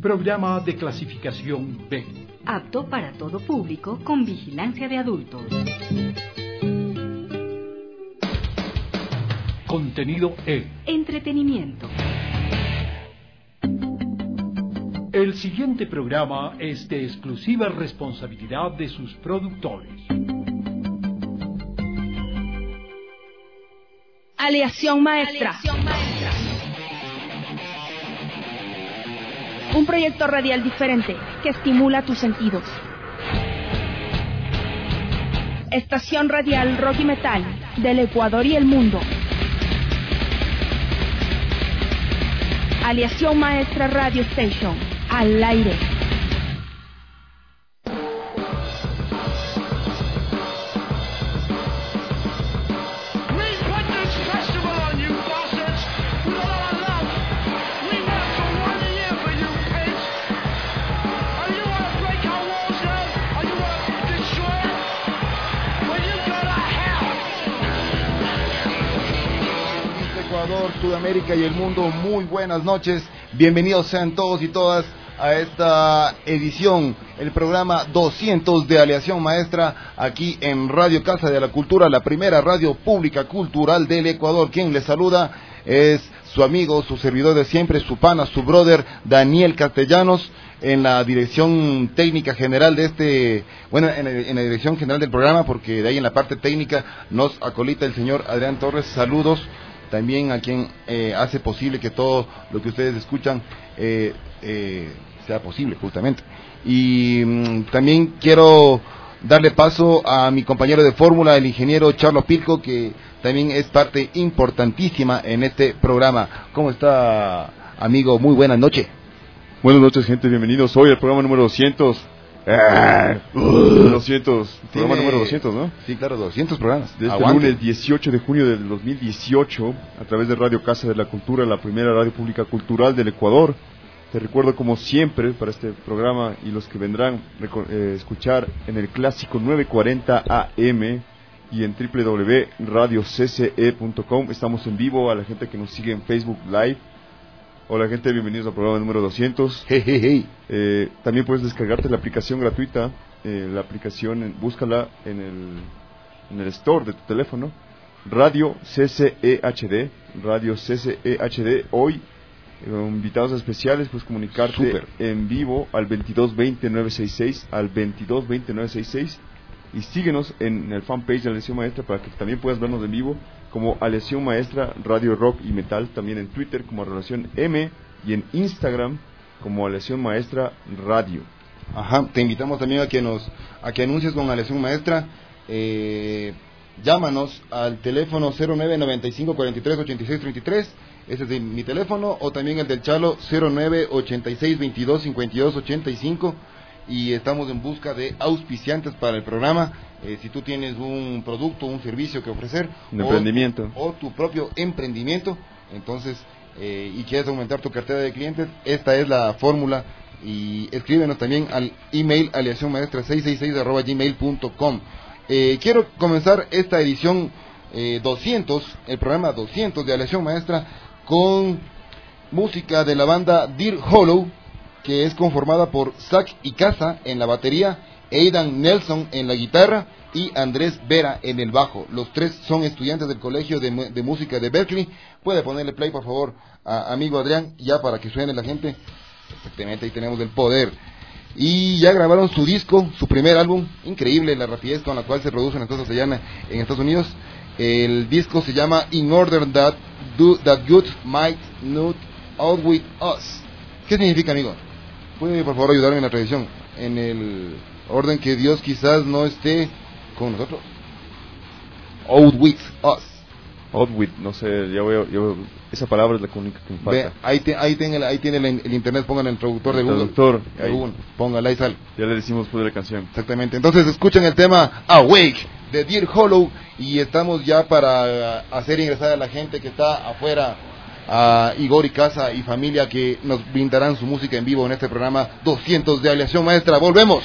Programa de clasificación B. Apto para todo público con vigilancia de adultos. Contenido E. Entretenimiento. El siguiente programa es de exclusiva responsabilidad de sus productores. Aleación Maestra. Un proyecto radial diferente que estimula tus sentidos. Estación radial rock y metal del Ecuador y el mundo. Aleación Maestra Radio Station, al aire. Sudamérica y el mundo, muy buenas noches, bienvenidos sean todos y todas a esta edición, el programa 200 de Aleación Maestra, aquí en Radio Casa de la Cultura, la primera radio pública cultural del Ecuador. Quien les saluda es su amigo, su servidor de siempre, su pana, su brother, Daniel Castellanos, en la dirección técnica general de en la dirección general del programa, porque de ahí en la parte técnica nos acolita el señor Adrián Torres. Saludos también a quien hace posible que todo lo que ustedes escuchan sea posible, justamente. Y también quiero darle paso a mi compañero de fórmula, el ingeniero Charlo Pilco, que también es parte importantísima en este programa. ¿Cómo está, amigo? Muy buenas noches. Buenas noches, gente, bienvenidos hoy al programa número 200. 200, programa número 200, ¿no? Sí, claro, 200 programas. Desde el lunes 18 de junio del 2018, a través de Radio Casa de la Cultura, la primera radio pública cultural del Ecuador. Te recuerdo, como siempre, para este programa y los que vendrán escuchar en el clásico 940 AM y en www.radiocce.com. Estamos en vivo, a la gente que nos sigue en Facebook Live. Hola, gente, bienvenidos al programa número 200. También puedes descargarte la aplicación gratuita, la aplicación, búscala en el store de tu teléfono, Radio CCE HD, Radio CCE HD. Hoy, invitados especiales, puedes comunicarte en vivo al 2220-966, al 2220-966, y síguenos en el fanpage de Aleación Maestra para que también puedas vernos en vivo como Aleación Maestra Radio Rock y Metal, también en Twitter como Relación M y en Instagram como Aleación Maestra Radio. Ajá, te invitamos también a que anuncies con Aleación Maestra. Llámanos al teléfono 0995 43 86 33, ese es mi teléfono, o también el del Chalo 09 86 22 52 85. Y estamos en busca de auspiciantes para el programa. Si tú tienes un producto, un servicio que ofrecer, o tu propio emprendimiento, entonces, y quieres aumentar tu cartera de clientes, esta es la fórmula. Y escríbenos también al email aleacionmaestra666@gmail.com. Quiero comenzar esta edición 200, el programa 200 de Aleación Maestra, con música de la banda Dear Hollow, que es conformada por Zach Icaza en la batería, Aidan Nelson en la guitarra y Andrés Vera en el bajo. Los tres son estudiantes del Colegio de Música de Berkeley. Puede ponerle play, por favor, a amigo Adrián, ya para que suene la gente. Exactamente, ahí tenemos el poder. Y ya grabaron su disco, su primer álbum. Increíble la rapidez con la cual se producen las cosas allá en Estados Unidos. El disco se llama In Order That Good Might Not Outwit Us. ¿Qué significa, amigo? ¿Puede por favor ayudarme en la tradición? En el orden que Dios quizás no esté con nosotros. Outwit us. Outwit, no sé, esa palabra es la única que me falta. Ahí tiene el internet, pongan el traductor de Google. Póngala y sale. Ya le decimos después de la canción. Exactamente, entonces escuchen el tema Awake de Dear Hollow, y estamos ya para hacer ingresar a la gente que está afuera, a Igor y Casa y familia, que nos brindarán su música en vivo en este programa 200 de Aleación Maestra. ¡Volvemos!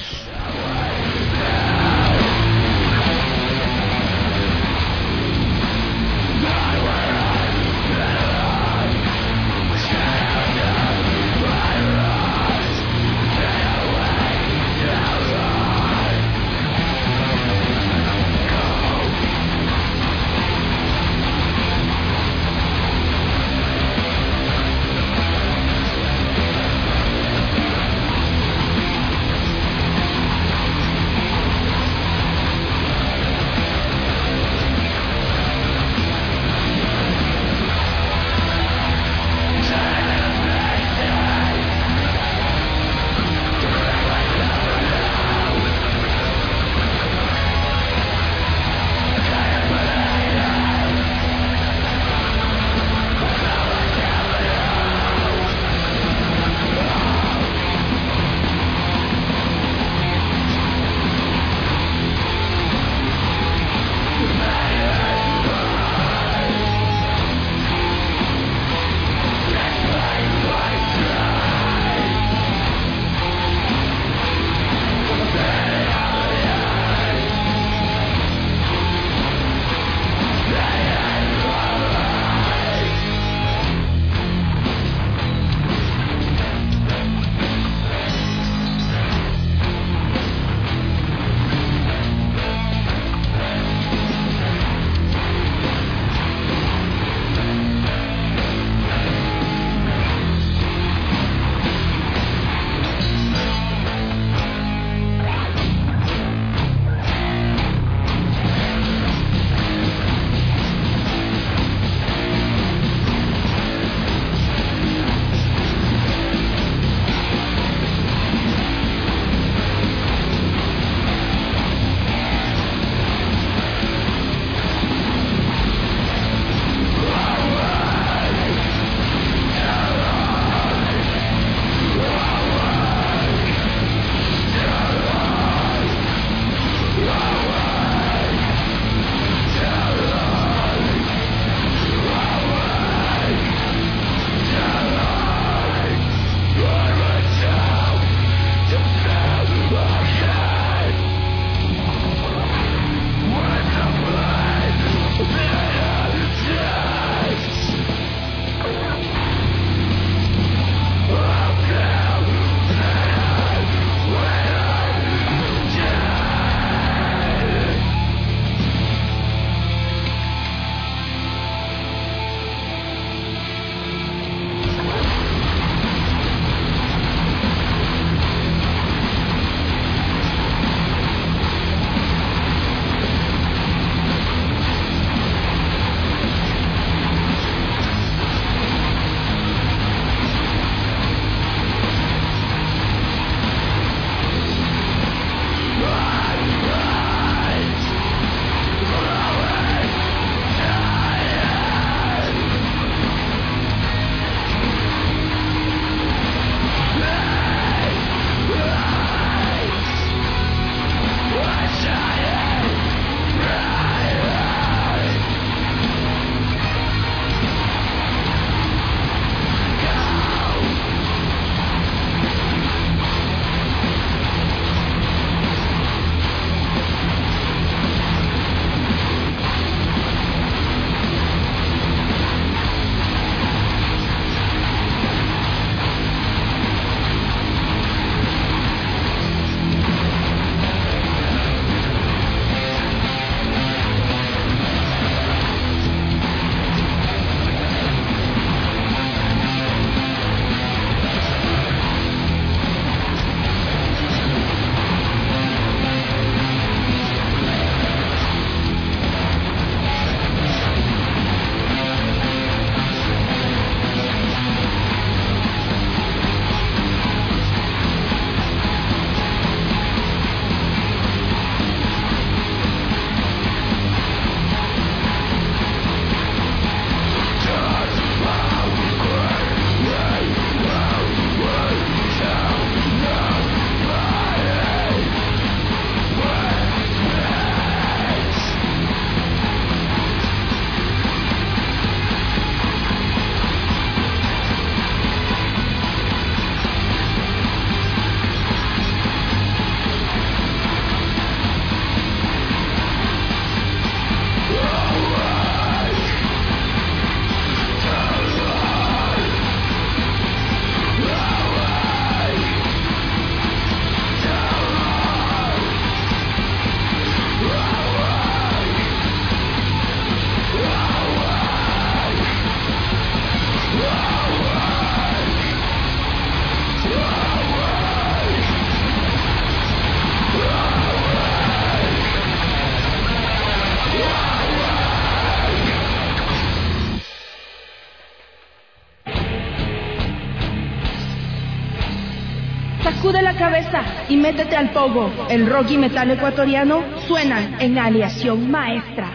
Sacude la cabeza y métete al pogo. El rock y metal ecuatoriano suenan en Aleación Maestra.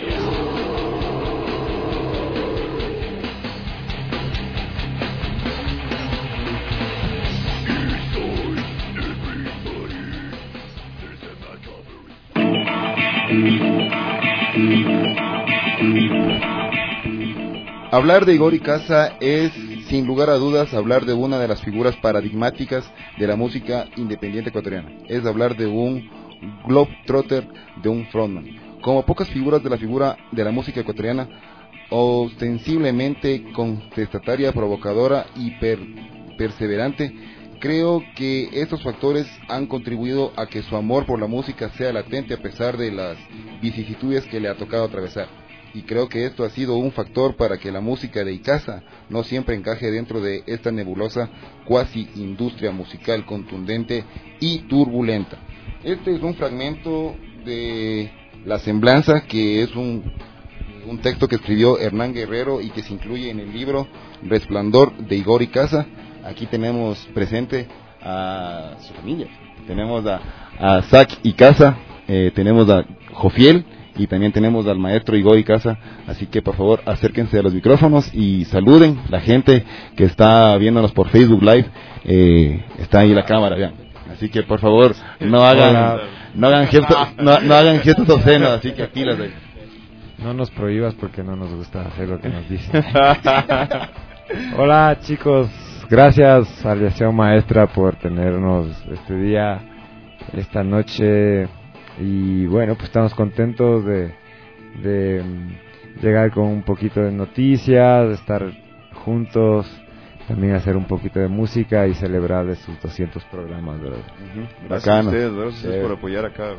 Hablar de Igor y Casa es, sin lugar a dudas, hablar de una de las figuras paradigmáticas de la música independiente ecuatoriana. Es hablar de un globetrotter, de un frontman. Como pocas figuras de la música ecuatoriana, ostensiblemente contestataria, provocadora y perseverante, creo que estos factores han contribuido a que su amor por la música sea latente a pesar de las vicisitudes que le ha tocado atravesar. Y creo que esto ha sido un factor para que la música de Icasa no siempre encaje dentro de esta nebulosa cuasi industria musical contundente y turbulenta. Este es un fragmento de La Semblanza, que es un texto que escribió Hernán Guerrero y que se incluye en el libro Resplandor de Igor y Casa. Aquí tenemos presente a su familia, tenemos a Zach y Casa, tenemos a Jofiel, y también tenemos al maestro Igor y Casa, así que por favor acérquense a los micrófonos y saluden la gente que está viéndonos por Facebook Live, está ahí la cámara, vean. Así que por favor no hagan gestos obscenos, así que aquí las doy. No nos prohíbas porque no nos gusta hacer lo que nos dicen. Hola chicos, gracias Aleación Maestra por tenernos este día, esta noche. Y bueno, pues estamos contentos de llegar con un poquito de noticias, de estar juntos, también hacer un poquito de música y celebrar de sus 200 programas, ¿verdad? Gracias a ustedes, gracias por apoyar acá.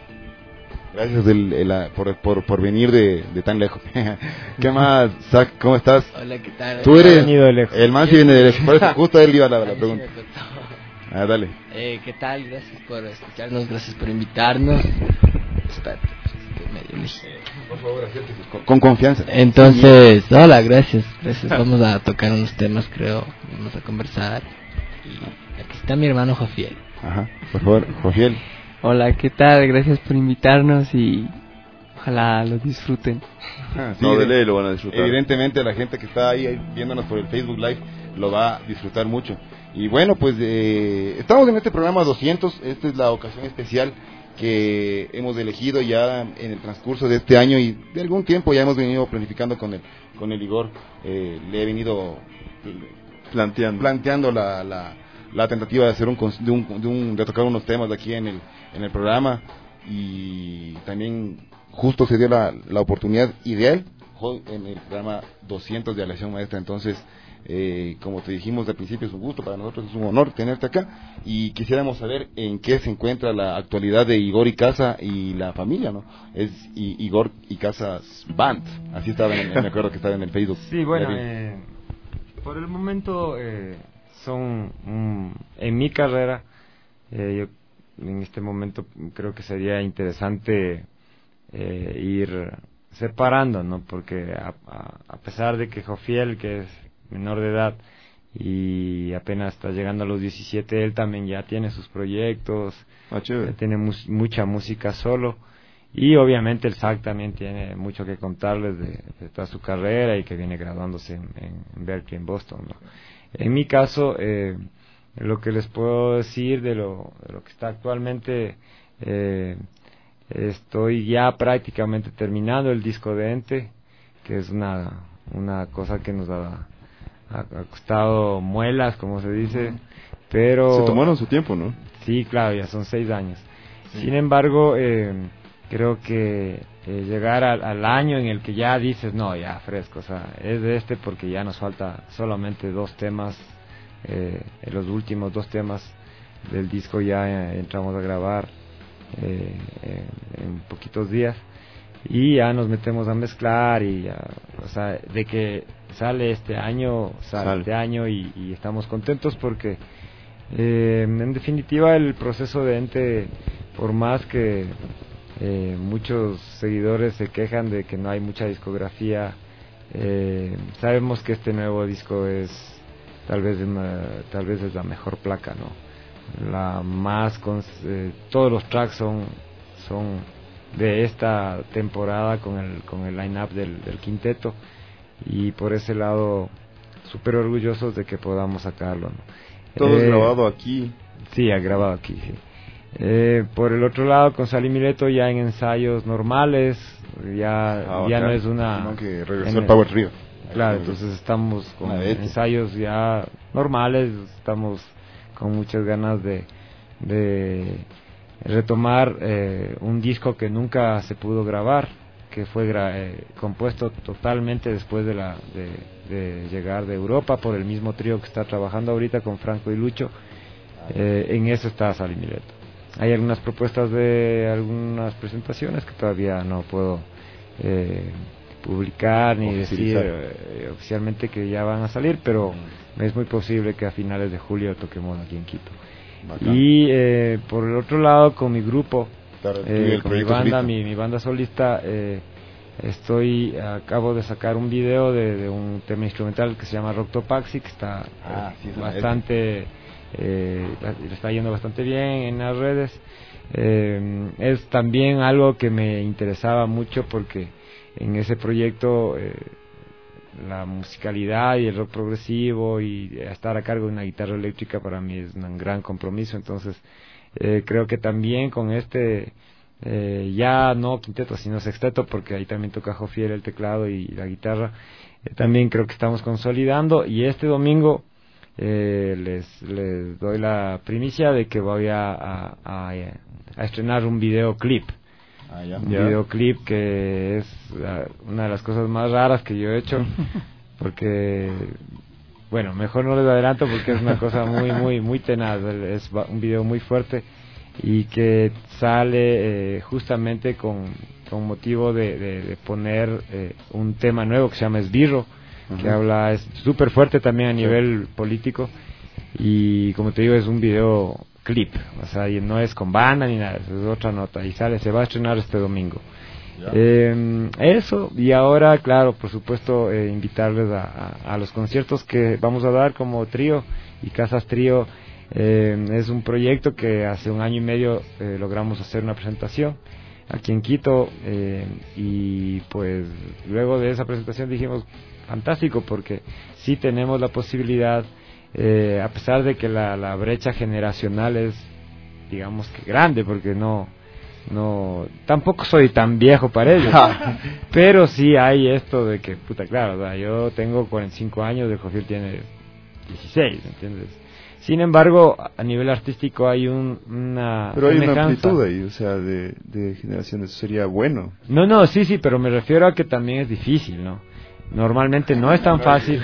Gracias por venir de tan lejos. ¿Qué más, Zach? ¿Cómo estás? Hola, ¿qué tal? Tú eres de lejos. El man sí viene de lejos, por eso justo él iba a la pregunta. Dale. ¿Qué tal? Gracias por escucharnos, gracias por invitarnos. Espérate, estoy medio lejos. Por favor, acérquese con confianza. Entonces, hola, gracias. Vamos a tocar unos temas, creo. Vamos a conversar. Y aquí está mi hermano Jofiel. Ajá, por favor, Jofiel. Hola, ¿qué tal? Gracias por invitarnos y ojalá lo disfruten. Sí, no, de ley lo van a disfrutar. Evidentemente la gente que está ahí viéndonos por el Facebook Live lo va a disfrutar mucho. Y bueno, pues estamos en este programa 200, esta es la ocasión especial que hemos elegido ya en el transcurso de este año y de algún tiempo ya hemos venido planificando con el Igor, le he venido planteando la tentativa de hacer de tocar unos temas de aquí en el programa, y también justo se dio la oportunidad ideal en el programa 200 de Aleación Maestra. Entonces, como te dijimos al principio, es un gusto para nosotros, es un honor tenerte acá, y quisiéramos saber en qué se encuentra la actualidad de Igor y Casa y la familia, ¿no? Es Igor y Casa's Band, así estaba me acuerdo que estaba en el Facebook. Sí, bueno, por el momento son en mi carrera, yo en este momento creo que sería interesante ir separando, ¿no? Porque a pesar de que Jofiel, que es menor de edad y apenas está llegando a los 17, él también ya tiene sus proyectos, tiene mucha música solo, y obviamente el Zach también tiene mucho que contarles de toda su carrera y que viene graduándose en Berkeley, en Boston, ¿no? En mi caso, lo que les puedo decir de lo que está actualmente, estoy ya prácticamente terminando el disco de Ente, que es una cosa que nos ha costado muelas, como se dice, pero se tomaron su tiempo, ¿no? Sí, claro, ya son 6 años. Sin embargo, creo que llegar al año en el que ya dices, no, ya fresco, o sea, es de porque ya nos falta solamente 2 temas, los últimos 2 temas del disco ya entramos a grabar en poquitos días, y ya nos metemos a mezclar y ya, o sea, de que sale este año, este año, y estamos contentos porque en definitiva el proceso de Ente, por más que muchos seguidores se quejan de que no hay mucha discografía, sabemos que este nuevo disco es tal vez es la mejor placa, ¿no? la más todos los tracks son de esta temporada con el line-up del quinteto, y por ese lado súper orgullosos de que podamos sacarlo, ¿no? Todo es grabado aquí. Sí, grabado aquí, sí. Por el otro lado, con Sally Mileto ya en ensayos normales, ya no es una... No, que regresó el Power Trio. Claro, entonces estamos con ensayos ya normales, estamos con muchas ganas de retomar un disco que nunca se pudo grabar, que fue compuesto totalmente después de llegar de Europa por el mismo trío que está trabajando ahorita con Franco y Lucho. En eso está Sally Mileto. Hay algunas propuestas de algunas presentaciones que todavía no puedo publicar ni decir oficialmente que ya van a salir, pero es muy posible que a finales de julio toquemos aquí en Quito. Bacán. Y por el otro lado, con mi grupo, con mi banda solista, acabo de sacar un video de un tema instrumental que se llama Rock Topaxi, que está bastante, le está yendo bastante bien en las redes. Es también algo que me interesaba mucho porque en ese proyecto la musicalidad y el rock progresivo y estar a cargo de una guitarra eléctrica para mí es un gran compromiso. Entonces creo que también con ya no quinteto sino sexteto, porque ahí también toca Jofiel el teclado y la guitarra, también creo que estamos consolidando, y este domingo les doy la primicia de que voy a estrenar un videoclip. Un videoclip que es una de las cosas más raras que yo he hecho, porque bueno, mejor no les adelanto porque es una cosa muy tenaz. Es un video muy fuerte y que sale justamente con motivo de poner un tema nuevo que se llama Esbirro, que es súper fuerte también a nivel político, y como te digo es un video clip, o sea, y no es con banda ni nada, es otra nota, y se va a estrenar este domingo. Eso, y ahora, claro, por supuesto, invitarles a los conciertos que vamos a dar como trío y Casas Trío. Es un proyecto que hace 1 año y medio logramos hacer una presentación aquí en Quito, y pues luego de esa presentación dijimos, fantástico, porque sí tenemos la posibilidad, a pesar de que la brecha generacional es, digamos que grande, porque tampoco soy tan viejo para ellos, pero sí hay esto de que, claro, o sea, yo tengo 45 años, el Jofiel tiene 16, ¿entiendes? Sin embargo, a nivel artístico hay una pero hay una amplitud ahí, o sea, de generaciones, sería bueno. No, sí, pero me refiero a que también es difícil, ¿no? Normalmente no es tan fácil.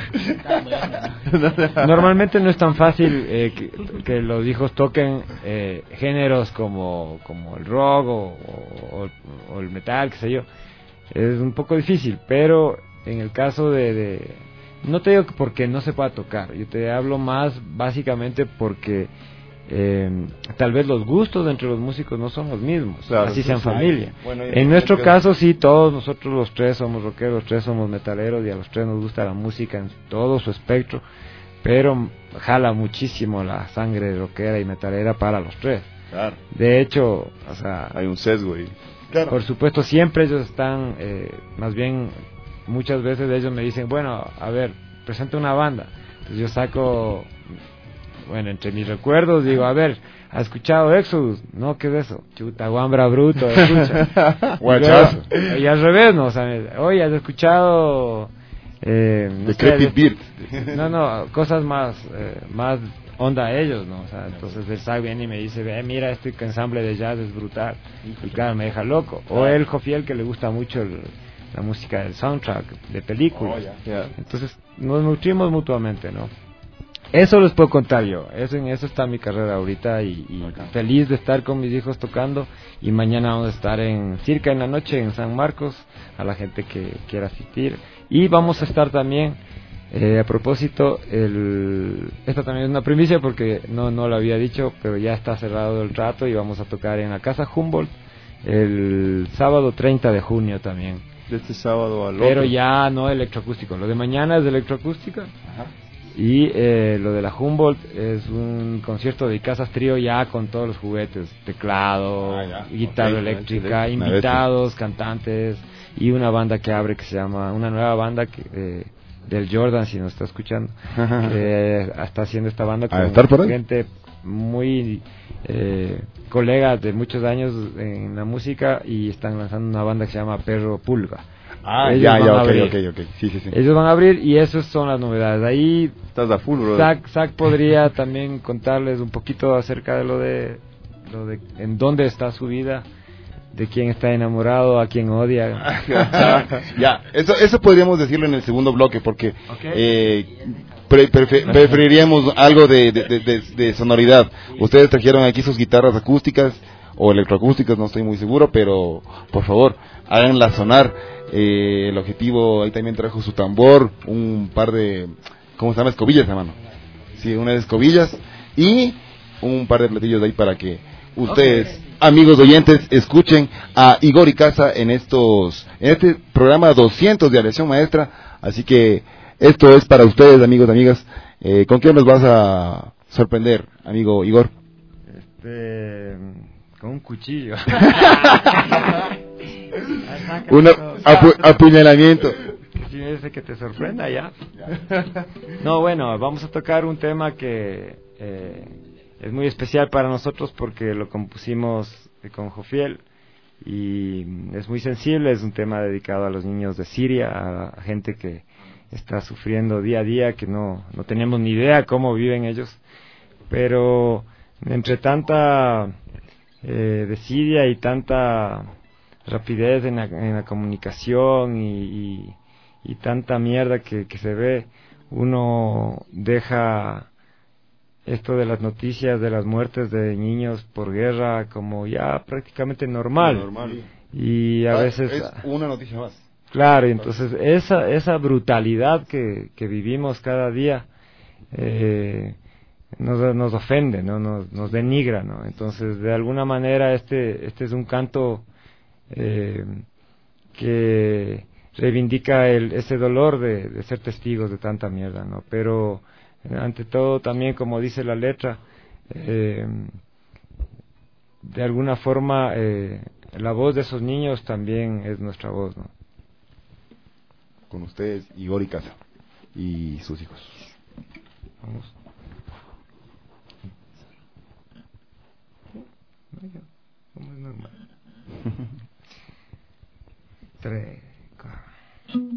Normalmente no es tan fácil que los hijos toquen géneros como el rock o el metal, qué sé yo. Es un poco difícil, pero en el caso no te digo porque no se pueda tocar, yo te hablo más básicamente porque tal vez los gustos entre los músicos no son los mismos, claro, así sean familia. Bueno, en nuestro caso sí, todos nosotros los tres somos rockeros, los tres somos metaleros, y a los tres nos gusta la música en todo su espectro, pero jala muchísimo la sangre rockera y metalera para los tres. Claro. De hecho, o sea, hay un sesgo ahí. Claro. Por supuesto, siempre ellos están, más bien, muchas veces ellos me dicen, bueno, a ver, presenta una banda. Entonces yo saco, bueno, entre mis recuerdos, digo, a ver, ¿has escuchado Exodus? No, ¿qué es eso? Chuta, Guambra Bruto, escucha. Guachazo. Y al revés, ¿no? O sea, oye, ¿has escuchado... Decrepit Beat? No, cosas más onda a ellos, ¿no? O sea, entonces el Zach viene y me dice, mira, este ensamble de jazz es brutal. Y claro, me deja loco. O el Jofiel, que le gusta mucho la música del soundtrack de películas. Entonces nos nutrimos mutuamente, ¿no? Eso les puedo contar yo. En eso está mi carrera ahorita, y feliz de estar con mis hijos tocando, y mañana vamos a estar en Circa en la noche en San Marcos, a la gente que quiera asistir, y vamos a estar también a propósito, esta también es una primicia porque no lo había dicho, pero ya está cerrado el trato, y vamos a tocar en la Casa Humboldt el sábado 30 de junio también. De este sábado al otro. Pero ya no electroacústico, lo de mañana es de electroacústica. Ajá. Y lo de la Humboldt es un concierto de Casas Trío ya con todos los juguetes, teclado, guitarra eléctrica, invitados, cantantes y una banda que abre que se llama, una nueva banda que, del Jordan, si nos está escuchando, está haciendo esta banda con gente muy colegas de muchos años en la música y están lanzando una banda que se llama Perro Pulga. Ok. Sí. Ellos van a abrir y esas son las novedades. Ahí estás a full, bro. Zach podría también contarles un poquito acerca de lo de en dónde está su vida, de quién está enamorado, a quién odia. Ya, eso podríamos decirlo en el segundo bloque, porque preferiríamos algo de sonoridad. Ustedes trajeron aquí sus guitarras acústicas o electroacústicas, no estoy muy seguro, pero por favor, háganla sonar. El objetivo ahí también trajo su tambor, un par de, ¿cómo se llama? Escobillas, hermano. Sí, unas escobillas y un par de platillos ahí para que ustedes, amigos oyentes, escuchen a Igor y Casa en este programa 200 de Aleación Maestra. Así que esto es para ustedes, amigos, amigas. ¿Con qué nos vas a sorprender, amigo Igor? Con un cuchillo. Un apuñalamiento. Si ese que te sorprenda ya. No, bueno, vamos a tocar un tema que es muy especial para nosotros porque lo compusimos con Jofiel y es muy sensible. Es un tema dedicado a los niños de Siria, a gente que está sufriendo día a día, que no tenemos ni idea cómo viven ellos, pero entre tanta desidia y tanta rapidez en la comunicación y tanta mierda que se ve, uno deja esto de las noticias de las muertes de niños por guerra como ya prácticamente normal. Y a veces es una noticia más. Claro, y entonces esa brutalidad que vivimos cada día nos ofende, ¿no? Nos denigra, ¿no? Entonces, de alguna manera este es un canto que reivindica ese dolor de ser testigos de tanta mierda, ¿no? Pero ante todo también, como dice la letra, de alguna forma la voz de esos niños también es nuestra voz, ¿no? Con ustedes, Igor y Casa y sus hijos. Vamos. Como es normal. 3, 4.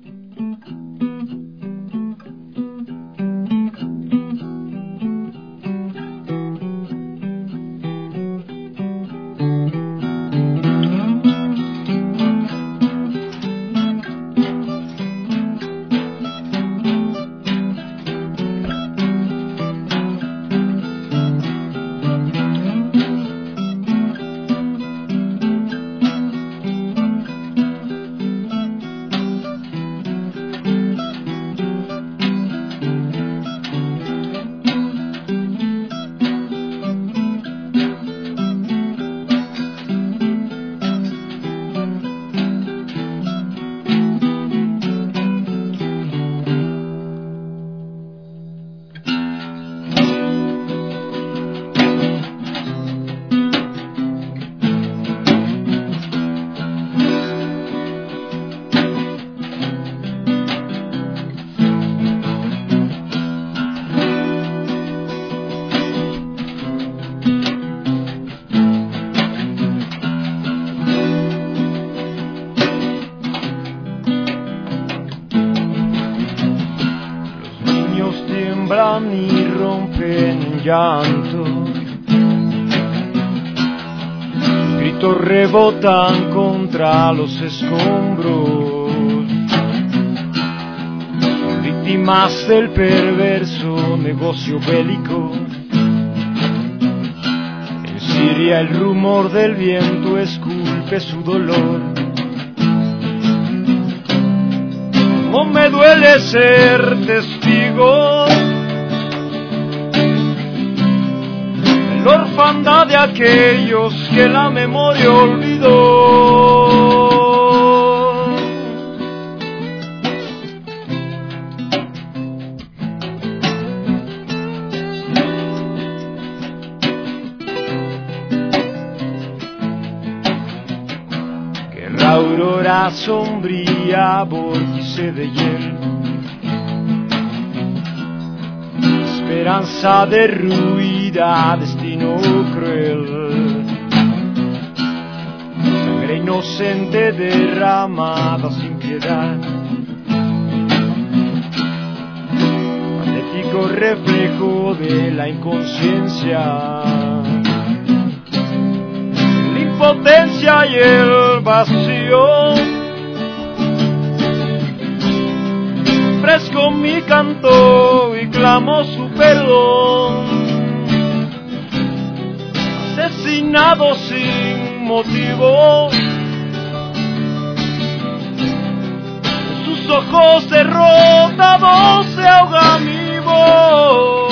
Y rompen en llanto, sus gritos rebotan contra los escombros, son víctimas del perverso negocio bélico. En Siria el rumor del viento esculpe su dolor. Cómo me duele ser testigo la orfandad de aquellos que la memoria olvidó. una sombría vórtice de hiel. Esperanza derruida, destino cruel. Sangre inocente derramada sin piedad. Patético reflejo de la inconsciencia. La impotencia y el vacío. Fresco mi canto y clamo su perdón. Asesinado sin motivo. En sus ojos derrotados se ahoga mi voz.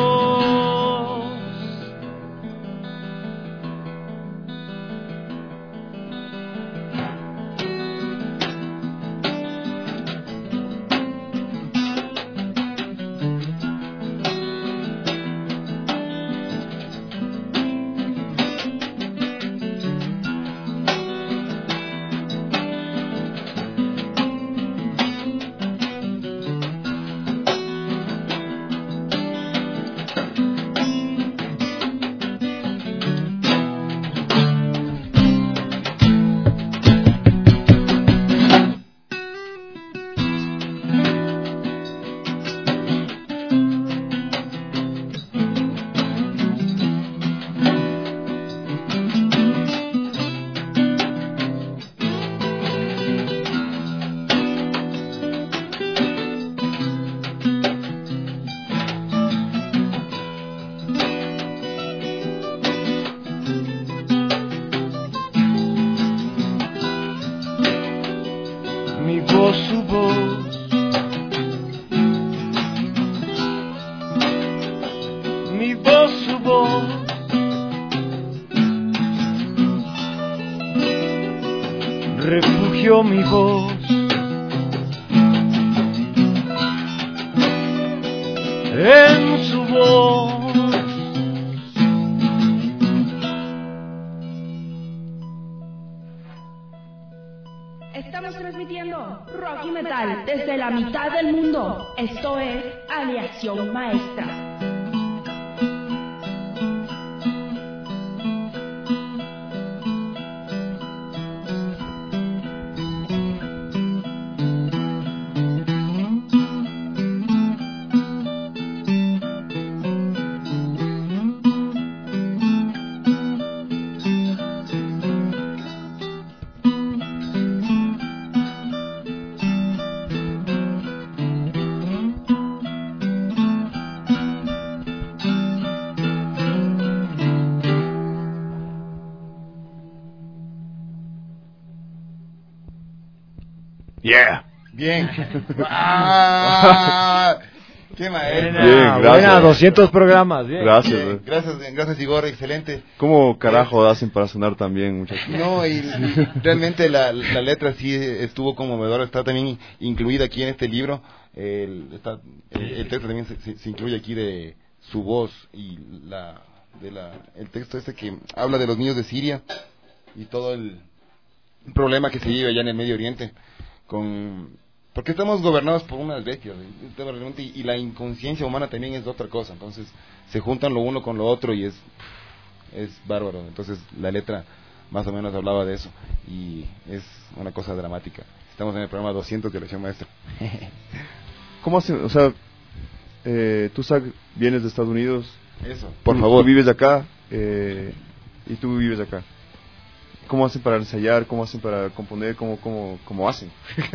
Refugio mi voz en su voz. Estamos transmitiendo rock y metal desde la mitad del mundo. Esto es Aleación Maestra. Yeah. Bien. Qué maestro. Bien, Buena, 200 programas. Bien. Gracias. Bien, gracias Igor, excelente. ¿Cómo carajo hacen para sonar tan bien, muchachos? No, y realmente la letra sí estuvo conmovedora, está también incluida aquí en este libro. El texto también se incluye aquí de su voz y el texto este que habla de los niños de Siria y todo el problema que se vive allá en el Medio Oriente. Porque estamos gobernados por unas bestias y la inconsciencia humana también es otra cosa, entonces se juntan lo uno con lo otro y es bárbaro. Entonces la letra más o menos hablaba de eso y es una cosa dramática. Estamos en el programa 200 de Aleación Maestra. ¿Cómo hacen? O sea, tú vienes de Estados Unidos. Eso, por favor. Tú vives acá y tú vives acá. ¿Cómo hacen para ensayar? ¿Cómo hacen para componer? ¿Cómo hacen?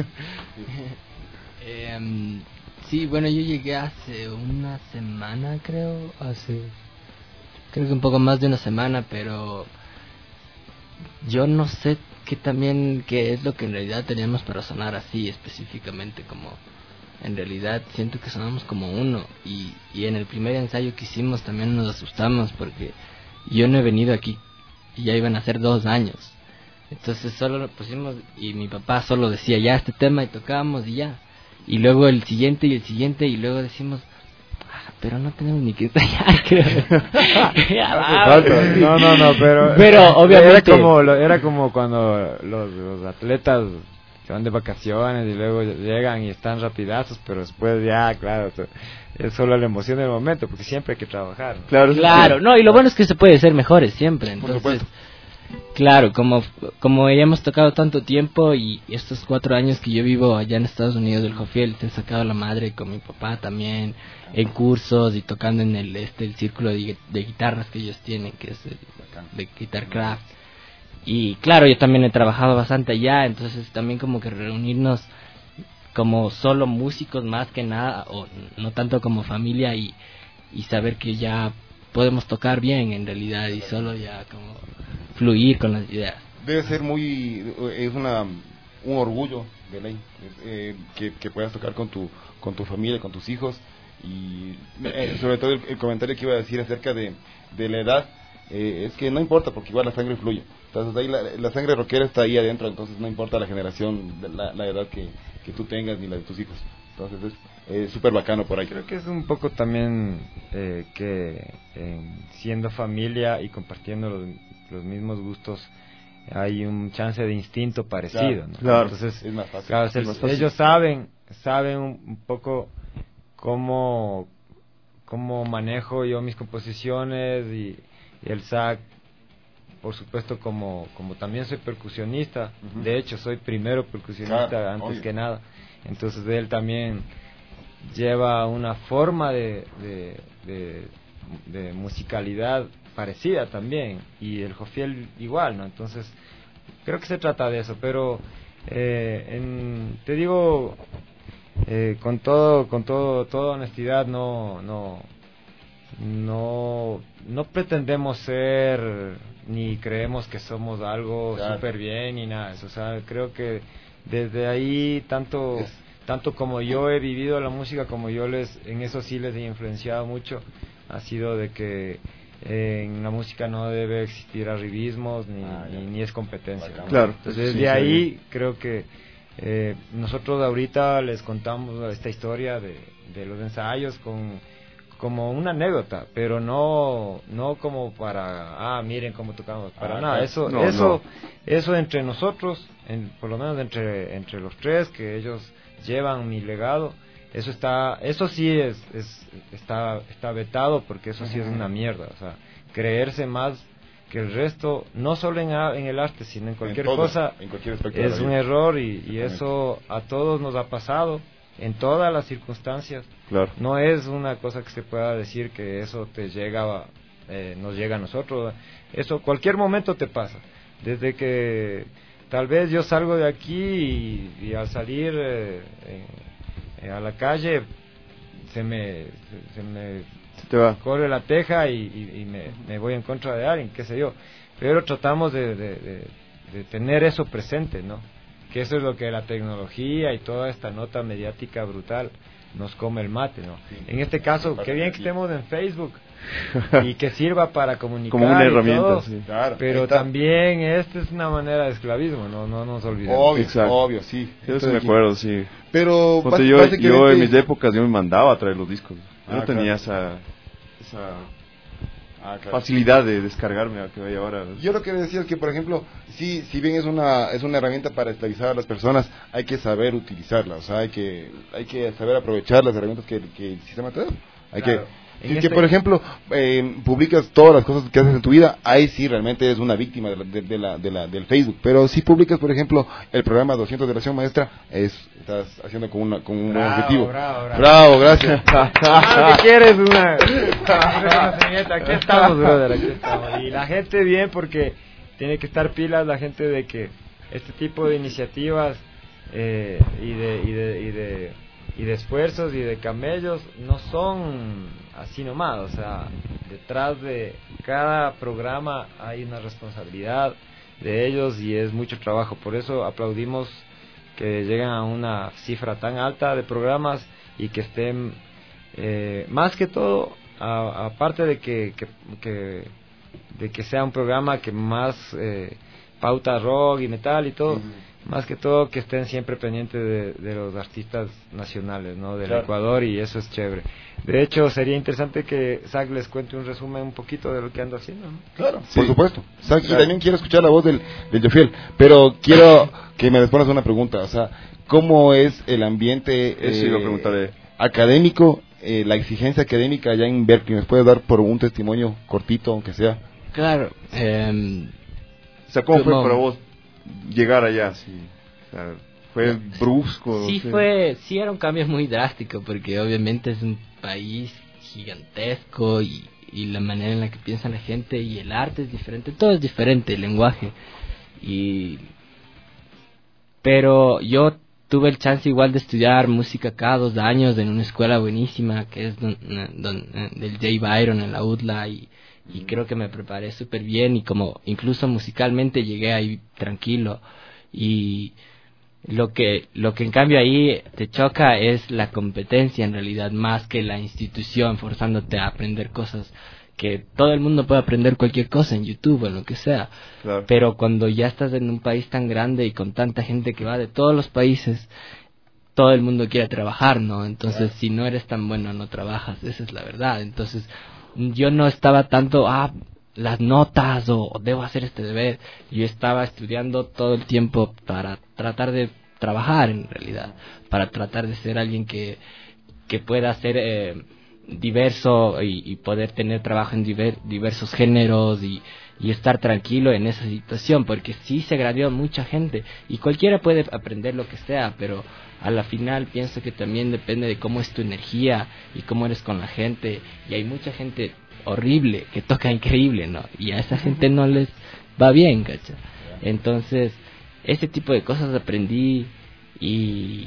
Sí, bueno, yo llegué hace una semana, creo que un poco más de una semana, pero yo no sé qué es lo que en realidad teníamos para sonar así específicamente, como en realidad siento que sonamos como uno, y en el primer ensayo que hicimos también nos asustamos porque yo no he venido aquí y ya iban a ser 2 años, entonces solo lo pusimos y mi papá solo decía ya este tema y tocábamos y ya, y luego el siguiente y luego decimos pero no tenemos ni que ensayar, creo. No, pero obviamente era como cuando los atletas se van de vacaciones y luego llegan y están rapidazos, pero después ya, claro, es solo la emoción del momento, porque siempre hay que trabajar, ¿no? Claro, no, y lo bueno es que se puede ser mejores siempre, entonces, Por supuesto. claro, como ya hemos tocado tanto tiempo y estos 4 años que yo vivo allá en Estados Unidos del Jofiel, te he sacado la madre con mi papá también, en cursos y tocando en el círculo de guitarras que ellos tienen, que es de Guitar Craft. Y claro, yo también he trabajado bastante allá, entonces también como que reunirnos como solo músicos más que nada, o no tanto como familia, y saber que ya podemos tocar bien en realidad y solo ya como fluir con las ideas. Debe ser es un orgullo de ley que puedas tocar con tu familia, con tus hijos, y sobre todo el comentario que iba a decir acerca de la edad, es que no importa, porque igual la sangre fluye. Entonces ahí la sangre rockera está ahí adentro, entonces no importa la generación, la edad que tú tengas ni la de tus hijos. Entonces es súper bacano por ahí. Creo que es un poco también que siendo familia y compartiendo los mismos gustos, hay un chance de instinto parecido, ¿no? Claro. Entonces es más fácil. Claro, ellos saben un poco cómo manejo yo mis composiciones, y el Zach, por supuesto, como también soy percusionista. De hecho soy primero percusionista antes que nada, entonces él también lleva una forma de musicalidad parecida también, y el Jofiel igual, ¿no? Entonces creo que se trata de eso, pero te digo, con toda honestidad, no pretendemos ser, ni creemos que somos algo súper bien ni nada de eso. O sea, creo que desde ahí tanto como yo he vivido la música, como yo en eso sí les he influenciado mucho, ha sido de que en la música no debe existir arribismos ni es competencia, ¿no? Claro. Entonces desde ahí creo que nosotros ahorita les contamos esta historia de los ensayos como una anécdota, pero no como para miren cómo tocamos, para nada. Eso entre nosotros, por lo menos entre los tres, que ellos llevan mi legado, eso sí está vetado, porque eso sí es una mierda. O sea, creerse más que el resto, no solo en el arte, sino en cualquier cosa, es un error, y eso a todos nos ha pasado en todas las circunstancias. Claro. No es una cosa que se pueda decir que eso nos llega a nosotros. Eso cualquier momento te pasa, desde que tal vez yo salgo de aquí y al salir a la calle se me te va. corre la teja y me voy en contra de alguien, qué sé yo, pero tratamos de tener eso presente, ¿no? Que eso es lo que la tecnología y toda esta nota mediática brutal nos come el mate, ¿no? Sí. En este caso, qué bien que estemos en Facebook y que sirva para comunicar como una herramienta, todo, sí. Claro, pero también esta es una manera de esclavismo, no nos olvidemos. Obvio, sí. Yo sí me acuerdo, sí. Pero yo en mis épocas yo me mandaba a traer los discos. Yo no tenía esa facilidad de descargarme a que vaya ahora. Yo lo que decía es que, por ejemplo, si bien es una herramienta para esclavizar a las personas, hay que saber utilizarla, o sea, hay que saber aprovechar las herramientas que el sistema te da. Que por ejemplo, publicas todas las cosas que haces en tu vida, ahí sí realmente es una víctima del Facebook. Pero si publicas, por ejemplo, el programa 200 de Acción Maestra, estás haciendo con un buen objetivo. Bravo, gracias. ¿Qué quieres? Una señeta. Aquí estamos, brother, aquí estamos. Y la gente bien, porque tiene que estar pilas la gente de que este tipo de iniciativas y de esfuerzos y de camellos no son así nomás. O sea, detrás de cada programa hay una responsabilidad de ellos y es mucho trabajo. Por eso aplaudimos que lleguen a una cifra tan alta de programas y que estén más que todo, aparte de que sea un programa que más pauta rock y metal y todo, Más que todo que estén siempre pendientes de los artistas nacionales, ¿no? Del Claro. Ecuador, y eso es chévere. De hecho, sería interesante que Zach les cuente un resumen un poquito de lo que ando haciendo, ¿no? Claro, Sí. por supuesto. Y Claro. también quiero escuchar la voz del Yofiel, pero quiero que me respondas una pregunta, o sea, ¿cómo es el ambiente Eso iba a preguntarle. académico, la exigencia académica allá en Berkeley? ¿Me puedes dar por un testimonio cortito, aunque sea? Claro. O sea, ¿cómo fue Como- para vos llegar allá? Sí. O sea, ¿fue brusco? Sí, era un cambio muy drástico, porque obviamente es un país gigantesco y la manera en la que piensa la gente y el arte es diferente, todo es diferente, el lenguaje. Pero yo tuve el chance igual de estudiar música acá 2 años en una escuela buenísima que es del J. Byron en la UDLA, y creo que me preparé súper bien, y como incluso musicalmente llegué ahí tranquilo. Y lo que en cambio ahí te choca es la competencia, en realidad, más que la institución forzándote a aprender cosas, que todo el mundo puede aprender cualquier cosa en YouTube o en lo que sea. Claro. Pero cuando ya estás en un país tan grande y con tanta gente que va de todos los países, todo el mundo quiere trabajar, ¿no? Entonces, si no eres tan bueno, no trabajas, esa es la verdad. Entonces, yo no estaba tanto, las notas o debo hacer este deber. Yo estaba estudiando todo el tiempo para tratar de trabajar, en realidad, para tratar de ser alguien que pueda ser diverso y poder tener trabajo en diversos géneros y estar tranquilo en esa situación, porque sí se graduó mucha gente y cualquiera puede aprender lo que sea, pero a la final pienso que también depende de cómo es tu energía y cómo eres con la gente, y hay mucha gente horrible que toca increíble, ¿no? Y a esa gente no les va bien, ¿cacha? Entonces, ese tipo de cosas aprendí y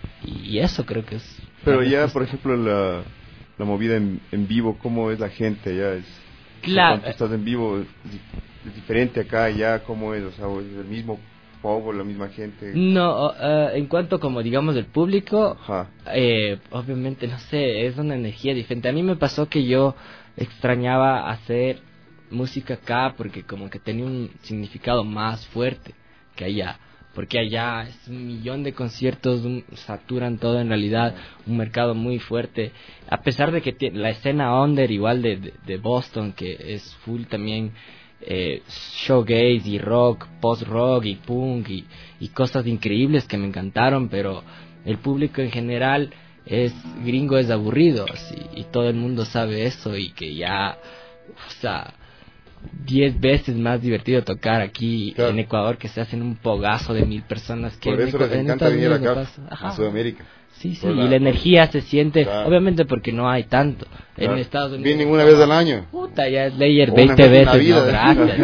eso creo que es... Pero ya, por ejemplo, la movida en vivo, ¿cómo es la gente? Ya es... Claro. Cuando estás en vivo, es diferente acá, ya, ¿cómo es? O sea, ¿es el mismo pueblo, la misma gente? No, en cuanto como digamos el público, Ajá. obviamente, no sé, es una energía diferente. A mí me pasó que yo extrañaba hacer música acá porque como que tenía un significado más fuerte que allá, porque allá es 1,000,000 de conciertos, saturan todo en realidad, un mercado muy fuerte, a pesar de que la escena under igual de Boston, que es full también showgaze y rock, post-rock y punk y cosas increíbles que me encantaron, pero el público en general es gringo, es aburrido, así, y todo el mundo sabe eso, y que ya, o sea, 10 veces más divertido tocar aquí en Ecuador, que se hacen un pogazo de 1,000 personas. Que por eso les encanta venir acá a Sudamérica. Sí, y la energía se siente, obviamente porque no hay tanto. En Estados Unidos vienen una vez al año. Puta, ya es Layer 20 veces, vida, no, gracias.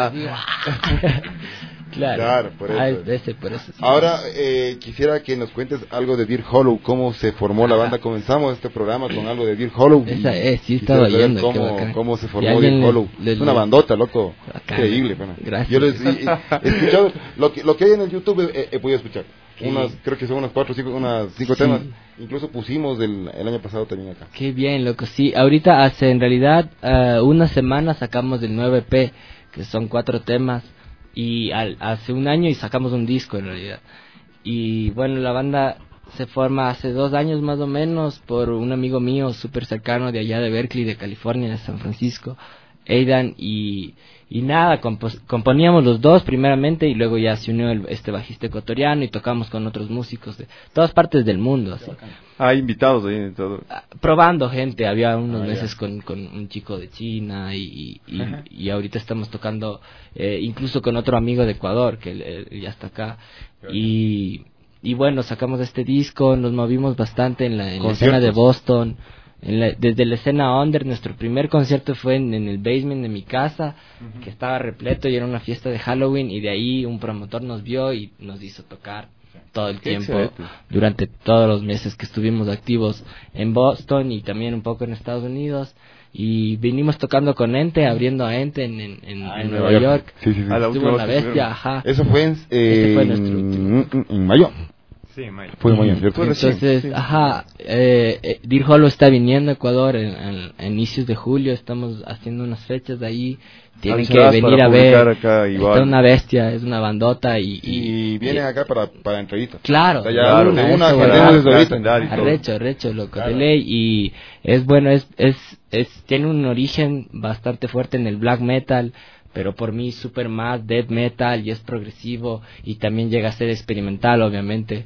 Claro, por eso. Por eso sí. Ahora, quisiera que nos cuentes algo de Deer Hollow, cómo se formó la banda. Comenzamos este programa con algo de Deer Hollow. Sí, estaba oyendo. Cómo se formó Deer Hollow. Es una bandota, loco. Bacán. Increíble, pana. Gracias. Yo he escuchado, lo que hay en el YouTube he podido escuchar. Creo que son unas 4 o 5 temas. Incluso pusimos el año pasado también acá. Qué bien, loco. Sí, ahorita hace en realidad una semana sacamos el 9 EP, que son 4 temas. Y hace un año y sacamos un disco en realidad. Y bueno, la banda se forma hace 2 años más o menos por un amigo mío súper cercano de allá de Berkeley, de California, de San Francisco, Aidan, y nada, componíamos los dos primeramente y luego ya se unió este bajista ecuatoriano y tocamos con otros músicos de todas partes del mundo, así. Invitados ahí en todo. Probando gente, había unos meses con un chico de China y ahorita estamos tocando incluso con otro amigo de Ecuador que ya está acá. Y bueno, sacamos este disco, nos movimos bastante en la escena de Boston. Desde la escena under, nuestro primer concierto fue en el basement de mi casa, que estaba repleto y era una fiesta de Halloween, y de ahí un promotor nos vio y nos hizo tocar todo el tiempo durante todos los meses que estuvimos activos en Boston y también un poco en Estados Unidos, y vinimos tocando con Ente, abriendo a Ente en Nueva York. Sí. Estuvo La Bestia, ajá. Eso fue Este fue nuestro último. en mayo. Sí, en mayo. Fue en mayo, ¿cierto? Entonces, Dear Hollow está viniendo a Ecuador en inicios de julio. Estamos haciendo unas fechas de ahí. Tienen que venir a ver. Acá, es una bestia, es una bandota y vienen acá para entrevistas. Claro, arrecho, loco, claro. De ley. Y es bueno, tiene un origen bastante fuerte en el black metal, pero por mí super más death metal, y es progresivo y también llega a ser experimental, obviamente.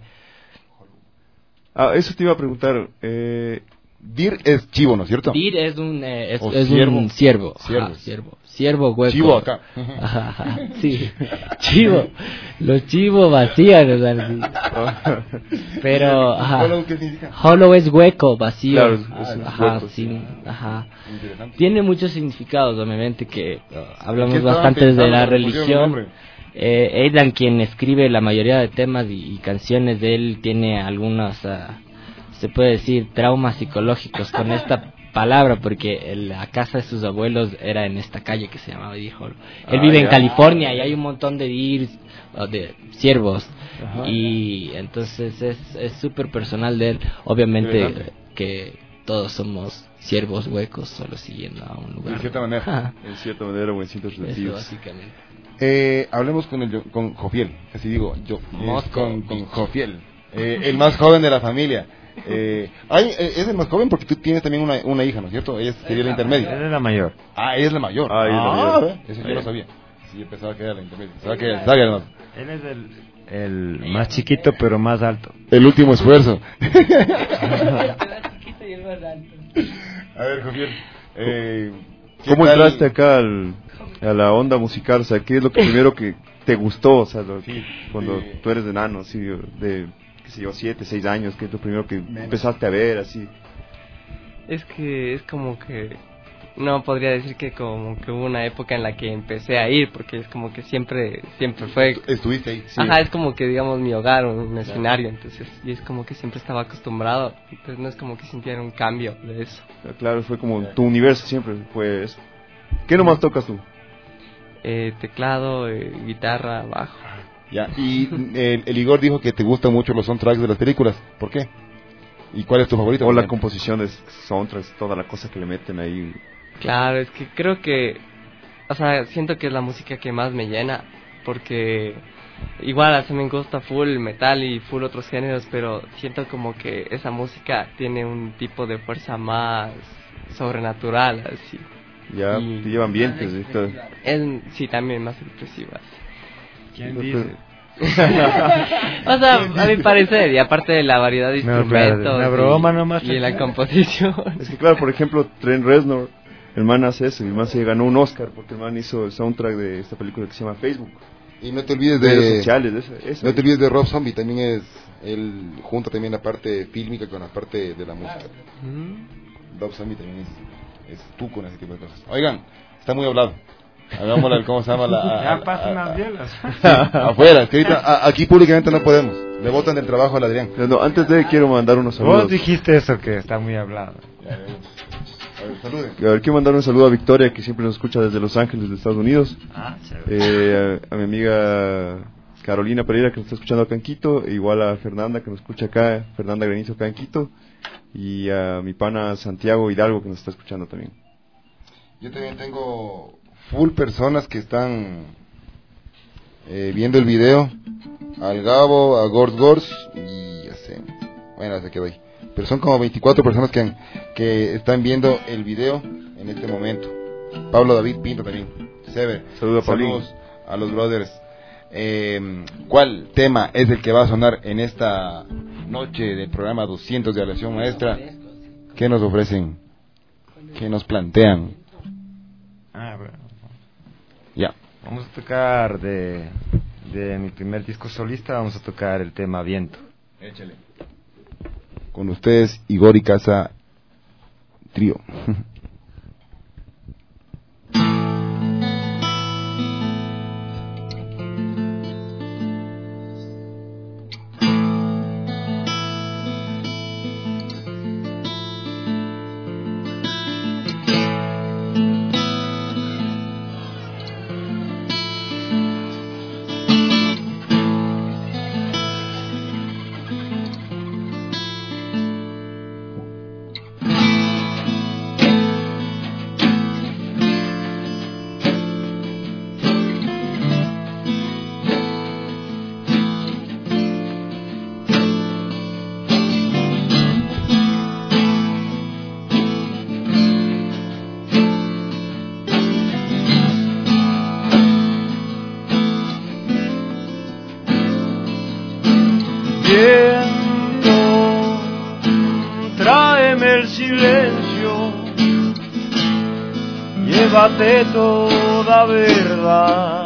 Eso te iba a preguntar. Dir es chivo, ¿no es cierto? Dir es un ciervo. Ciervo hueco. Chivo acá. Sí. Chivo. Los chivos vacían, o sea, pero ¿qué significa? Hollow es hueco, vacío. Claro, es hueco, sí. Tiene muchos significados, obviamente, que hablamos bastante de la religión. Aidan, quien escribe la mayoría de temas y canciones de él, tiene algunos, se puede decir, traumas psicológicos con esta palabra, porque la casa de sus abuelos era en esta calle que se llamaba Deer Hollow. Él vive en California y hay un montón de de ciervos, y entonces es súper personal de él. Obviamente que todos somos ciervos huecos, solo siguiendo a un lugar. De cierta manera. En cierta manera o en ciertos sentidos. Eso básicamente. Hablemos con Jofiel, así digo yo, con Jofiel, el más joven de la familia. Es el más joven porque tú tienes también una hija, ¿no es cierto? Ella sería la intermedia. Ella es la mayor. Ella es la mayor. Ella es la mayor. Eso yo no sabía. Sí, yo pensaba que era la intermedia. Pensaba que era Él es el más chiquito pero más alto. El último esfuerzo. A ver, Jofiel, ¿cómo entraste acá a la onda musical? O sea, ¿qué es lo primero que te gustó? O sea, cuando tú eres enano, así, de, qué sé yo, 7, 6 años, ¿qué es lo primero que empezaste a ver, así? Es que es como que no podría decir que como que hubo una época en la que empecé a ir, porque es como que siempre fue... ¿Estuviste ahí? Sí. Es como que, digamos, mi hogar, un escenario, entonces, y es como que siempre estaba acostumbrado, entonces no es como que sintiera un cambio de eso. Claro, fue como tu universo siempre fue eso. ¿Qué nomás tocas tú? Teclado, guitarra, bajo. Ya, y el Igor dijo que te gustan mucho los soundtracks de las películas, ¿por qué? ¿Y cuál es tu favorito? O la composición de soundtracks, toda la cosa que le meten ahí. Claro, es que creo que, o sea, siento que es la música que más me llena, porque igual a mí me gusta full metal y full otros géneros, pero siento como que esa música tiene un tipo de fuerza más sobrenatural, así. Ya, y te lleva ambientes. Sí, también más expresivas. ¿Quién dice? O sea, a mi parecer, y aparte de la variedad de instrumentos, una broma nomás, y la composición. Es que claro, por ejemplo, Trent Reznor, el man hace eso, el man se ganó un Oscar porque el man hizo el soundtrack de esta película que se llama Facebook. Y no te olvides de sociales, no te olvides de Rob Zombie, también él junta también la parte fílmica con la parte de la música. Rob Zombie también es tú con ese tipo de cosas. Oigan, está muy hablado. Hagámosle, ¿cómo se llama? Ya pasan las bielas. Afuera, es que ahorita, aquí públicamente no podemos. Le botan del trabajo al Adrián. No, antes de quiero mandar unos saludos. Vos dijiste eso, que está muy hablado. A ver, saluden. A ver, quiero mandar un saludo a Victoria, que siempre nos escucha desde Los Ángeles, de Estados Unidos. A mi amiga Carolina Pereira, que nos está escuchando acá en Quito. Igual a Fernanda, que nos escucha acá, Fernanda Granizo acá en Quito. Y a mi pana Santiago Hidalgo, que nos está escuchando también. Yo también tengo full personas que están viendo el video. Al Gabo, a Gors y ya sé. Bueno, se quedó ahí. Pero son como 24 personas que están viendo el video en este momento. Pablo David Pinto también. Sever. Saludos a los brothers. ¿Cuál tema es el que va a sonar en esta noche del programa 200 de Aleación Maestra? ¿Qué nos ofrecen? ¿Qué nos plantean? Bueno. Ya. Vamos a tocar de mi primer disco solista, vamos a tocar el tema Viento. Échale. Con ustedes, Igor y Casa Trío. ante toda verdad.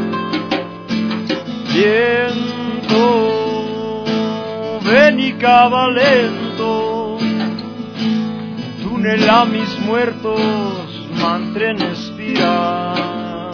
Viento, ven y cava lento, túnel a mis muertos, mantén espiral.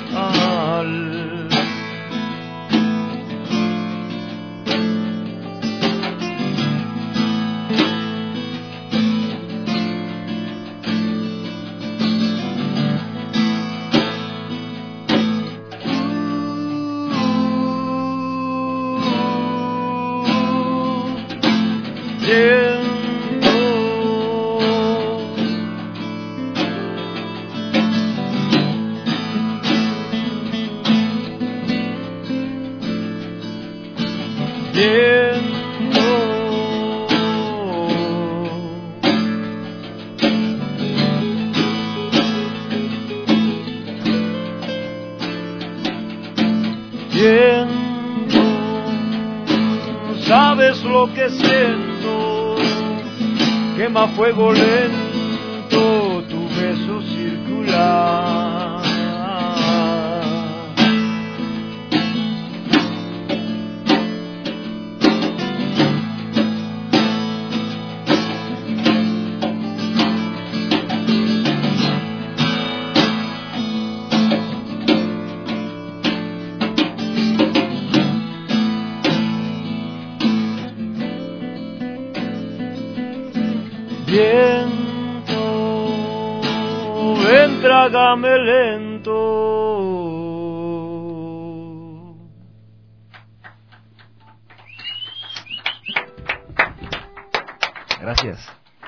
Sabes lo que siento, quema fuego lento tu beso circular. Viento, ven, trágame lento. Gracias.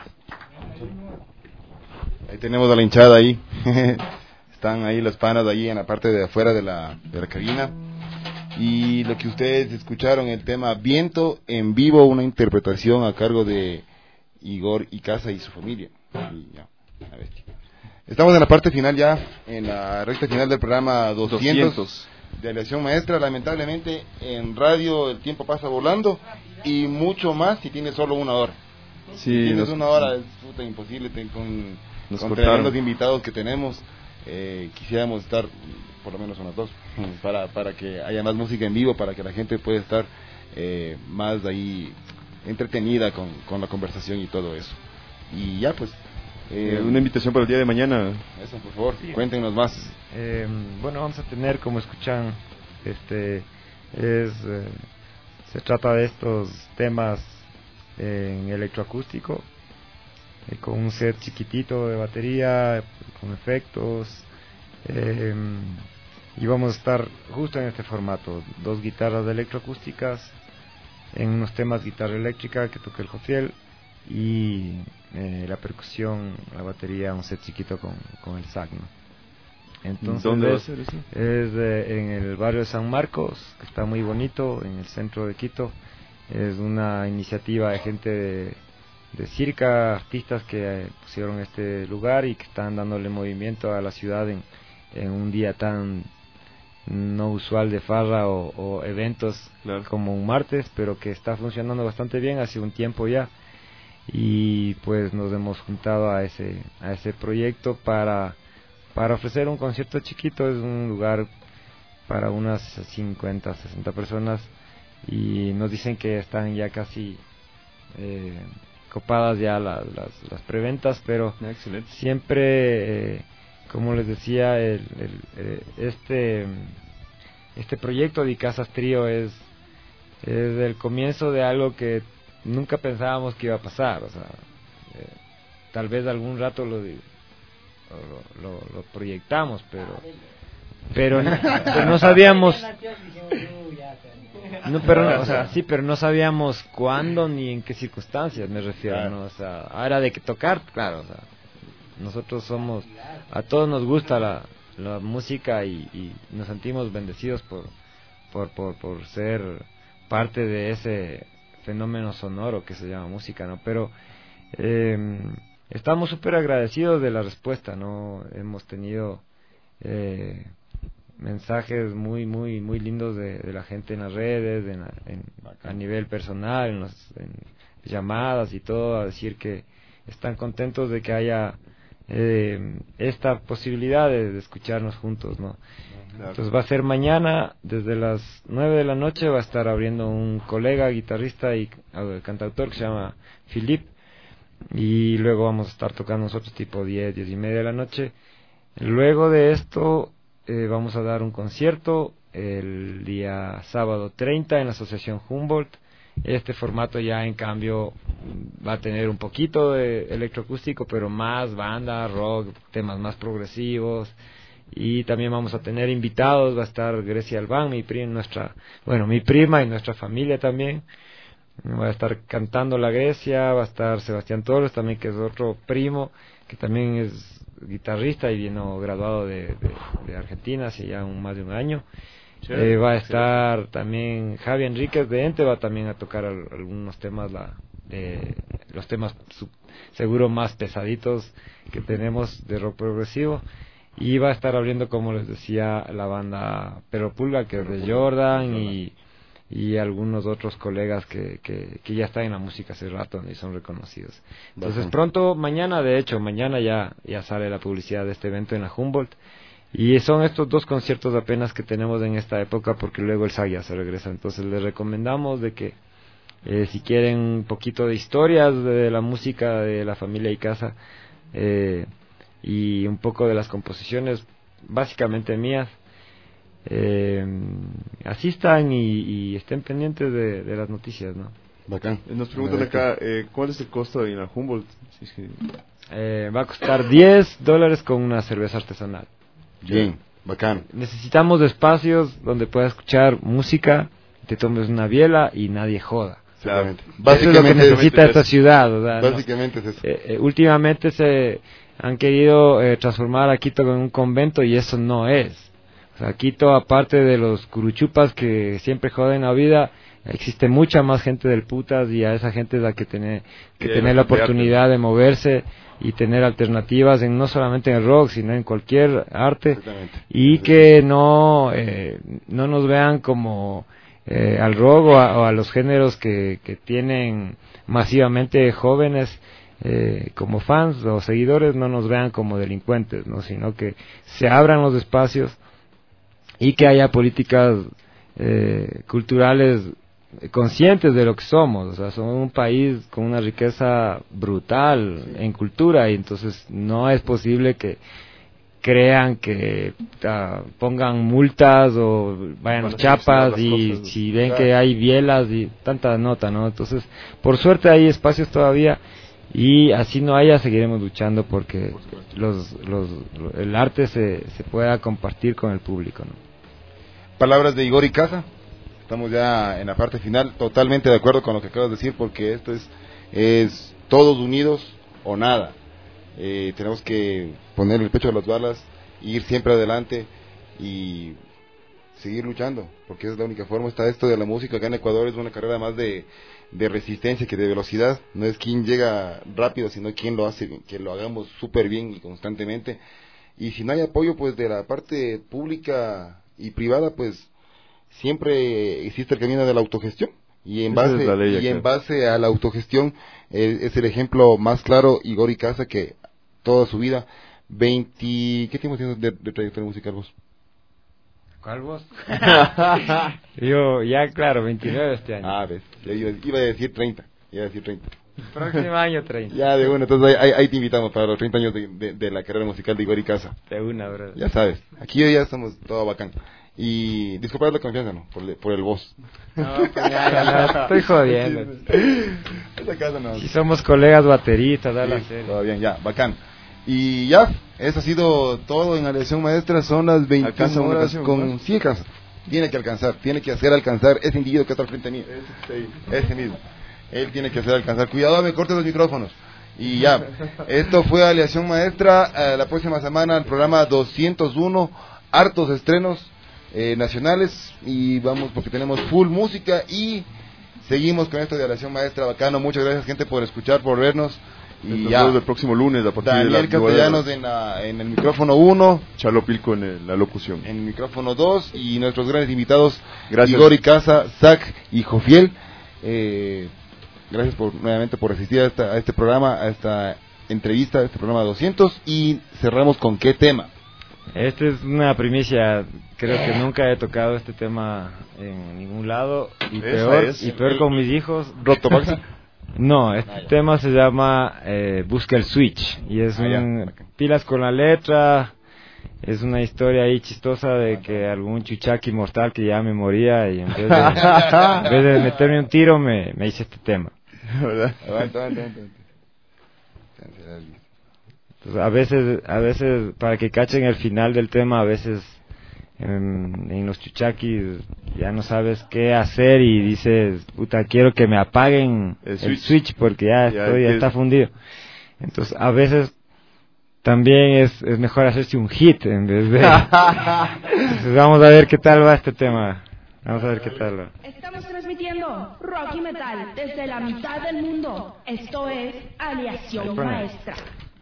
Ahí tenemos a la hinchada ahí. Están ahí los panas ahí en la parte de afuera de la cabina. Y lo que ustedes escucharon, el tema Viento en vivo, una interpretación a cargo de Igor Icaza y su familia. Y ya, a ver. Estamos en la parte final ya, en la recta final del programa 200 de Aleación Maestra. Lamentablemente en radio el tiempo pasa volando y mucho más si tienes solo una hora. Sí, si tienes una hora es imposible con tremendos invitados que tenemos. Quisiéramos estar por lo menos unas dos para que haya más música en vivo, para que la gente pueda estar más ahí entretenida con la conversación y todo eso. Y ya pues una invitación para el día de mañana. Eso, por favor, sí. Cuéntenos más. Bueno, vamos a tener, como escuchan, se trata de estos temas en electroacústico, con un set chiquitito de batería, con efectos, y vamos a estar justo en este formato, 2 guitarras electroacústicas, en unos temas guitarra eléctrica que toca el Jofiel, y la percusión, la batería, un set chiquito con el SAC, ¿no? Entonces, ¿dónde va a ser eso? Es en el barrio de San Marcos, que está muy bonito, en el centro de Quito. Es una iniciativa de gente de Circa, artistas que pusieron este lugar y que están dándole movimiento a la ciudad en un día tan no usual de farra o eventos, claro, como un martes, pero que está funcionando bastante bien hace un tiempo ya. Y pues nos hemos juntado a ese proyecto para ofrecer un concierto chiquito. Es un lugar para unas 50, 60 personas, y nos dicen que están ya casi copadas ya las preventas, pero siempre, como les decía, este proyecto de Casas Trío es el comienzo de algo que nunca pensábamos que iba a pasar. O sea, tal vez algún rato lo proyectamos, pero no sabíamos. Pero no sabíamos cuándo ni en qué circunstancias, me refiero, claro, ¿no? O sea, ahora de que tocar, claro, o sea, nosotros a todos nos gusta la música y nos sentimos bendecidos por ser parte de ese fenómeno sonoro que se llama música, ¿no? Pero estamos súper agradecidos de la respuesta, ¿no? Hemos tenido mensajes muy muy muy lindos de la gente en las redes, a nivel personal, en llamadas y todo, a decir que están contentos de que haya esta posibilidad de escucharnos juntos, ¿no? Claro. Entonces va a ser mañana, desde las 9 de la noche, va a estar abriendo un colega, guitarrista y cantautor que se llama Philip, y luego vamos a estar tocando nosotros tipo 10, 10 y media de la noche. Luego de esto vamos a dar un concierto el día sábado 30 en la Asociación Humboldt. Este formato ya en cambio va a tener un poquito de electroacústico, pero más banda, rock, temas más progresivos, y también vamos a tener invitados. Va a estar Grecia Albán, mi prima y nuestra familia también. Va a estar cantando la Grecia, va a estar Sebastián Torres también, que es otro primo, que también es guitarrista y vino graduado de Argentina hace ya más de un año. Va a estar también Javi Enríquez de Ente, va también a tocar algunos temas, los temas seguro más pesaditos que tenemos de rock progresivo. Y va a estar abriendo, como les decía, la banda Perro Pulga, que es de Jordan, y algunos otros colegas que ya están en la música hace rato y son reconocidos. Entonces pronto, mañana ya sale la publicidad de este evento en la Humboldt. Y son estos 2 conciertos apenas que tenemos en esta época, porque luego el SAG ya se regresa. Entonces les recomendamos de que si quieren un poquito de historias de la música de la familia Icaza, y un poco de las composiciones básicamente mías, asistan y estén pendientes de las noticias, ¿no? Bacán. Nos preguntan acá, ¿cuál es el costo en la Humboldt? Sí, sí. Va a costar $10 con una cerveza artesanal. Bien, bacán. Necesitamos espacios donde puedas escuchar música, te tomes una biela y nadie joda. Claramente. Eso es lo que necesita esta ciudad. O sea, básicamente es eso. Últimamente se han querido transformar a Quito en un convento, y eso no es. O sea, Quito, aparte de los curuchupas que siempre joden la vida, existe mucha más gente del putas, y a esa gente es la que tiene que tener la oportunidad de moverse y tener alternativas no solamente en el rock, sino en cualquier arte, y que no nos vean como al rock o a los géneros que tienen masivamente jóvenes como fans o seguidores, no nos vean como delincuentes, ¿no? Sino que se abran los espacios y que haya políticas culturales conscientes de lo que somos. O sea, somos un país con una riqueza brutal en cultura, y entonces no es posible que crean que pongan multas o vayan a chapas y si ven que hay bielas y tanta nota, ¿no? Entonces, por suerte hay espacios todavía, y así no haya, seguiremos luchando porque el arte se pueda compartir con el público, ¿no? Palabras de Igor Icaza. Estamos ya en la parte final, totalmente de acuerdo con lo que acabas de decir, porque esto es todos unidos o nada. Tenemos que poner el pecho a las balas, ir siempre adelante y seguir luchando, porque es la única forma. Está esto de la música acá en Ecuador, es una carrera más de resistencia que de velocidad. No es quien llega rápido, sino quien lo hace, que lo hagamos súper bien y constantemente. Y si no hay apoyo pues de la parte pública y privada, pues siempre existe el camino de la autogestión, y en base a la autogestión es el ejemplo más claro Igor Icaza, que toda su vida, ¿qué tiempo tienes de trayectoria musical vos? ¿Cuál vos? Yo ya, claro, 29 este año. Ah, ves, iba a decir 30. Próximo año 30. Ya, de una, entonces ahí te invitamos para los 30 años de la carrera musical de Igor Icaza. De una, bro. Ya sabes, aquí ya estamos todo bacán. Y disculpad la confianza, ¿no? Por el voz. No, pues ya, estoy jodiendo. Esta casa no. Si somos colegas bateristas, dale sí, todo bien, ya, bacán. Y ya, eso ha sido todo en Aleación Maestra. Son las 21 horas con... Sí, alcanza. Tiene que hacer alcanzar ese individuo que está al frente de mí. Ese mismo. Él tiene que hacer alcanzar. Cuidado, me corte los micrófonos. Y ya, esto fue Aleación Maestra. La próxima semana el programa 201, hartos estrenos nacionales, y vamos porque tenemos full música y seguimos con esto de Aleación Maestra. Bacano, muchas gracias gente por escuchar, por vernos. Y ya, el próximo lunes a partir Daniel Castellanos en el micrófono 1, Chalo Pilco en la locución, en el micrófono 2, y nuestros grandes invitados, Igor Icaza, Zach y Jofiel. Gracias nuevamente por asistir a este programa, a esta entrevista, este programa 200, y cerramos con ¿qué tema? Esta es una primicia, creo que nunca he tocado este tema en ningún lado, y peor con mis hijos. ¿Rotomaxi? No, este tema se llama Busca el Switch, y es pilas con la letra. Es una historia ahí chistosa de que algún chuchaqui mortal que ya me moría, y en vez de meterme un tiro me hice este tema. ¿Verdad? Entonces, a veces para que cachen el final del tema, a veces en los chuchaquis ya no sabes qué hacer y dices, puta, quiero que me apaguen el switch porque ya está fundido. Entonces a veces también es mejor hacerse un hit en vez de... Entonces vamos a ver qué tal va este tema. Vamos a ver qué tal va. Estamos transmitiendo rock y metal desde la mitad del mundo. Esto es Aleación Maestra.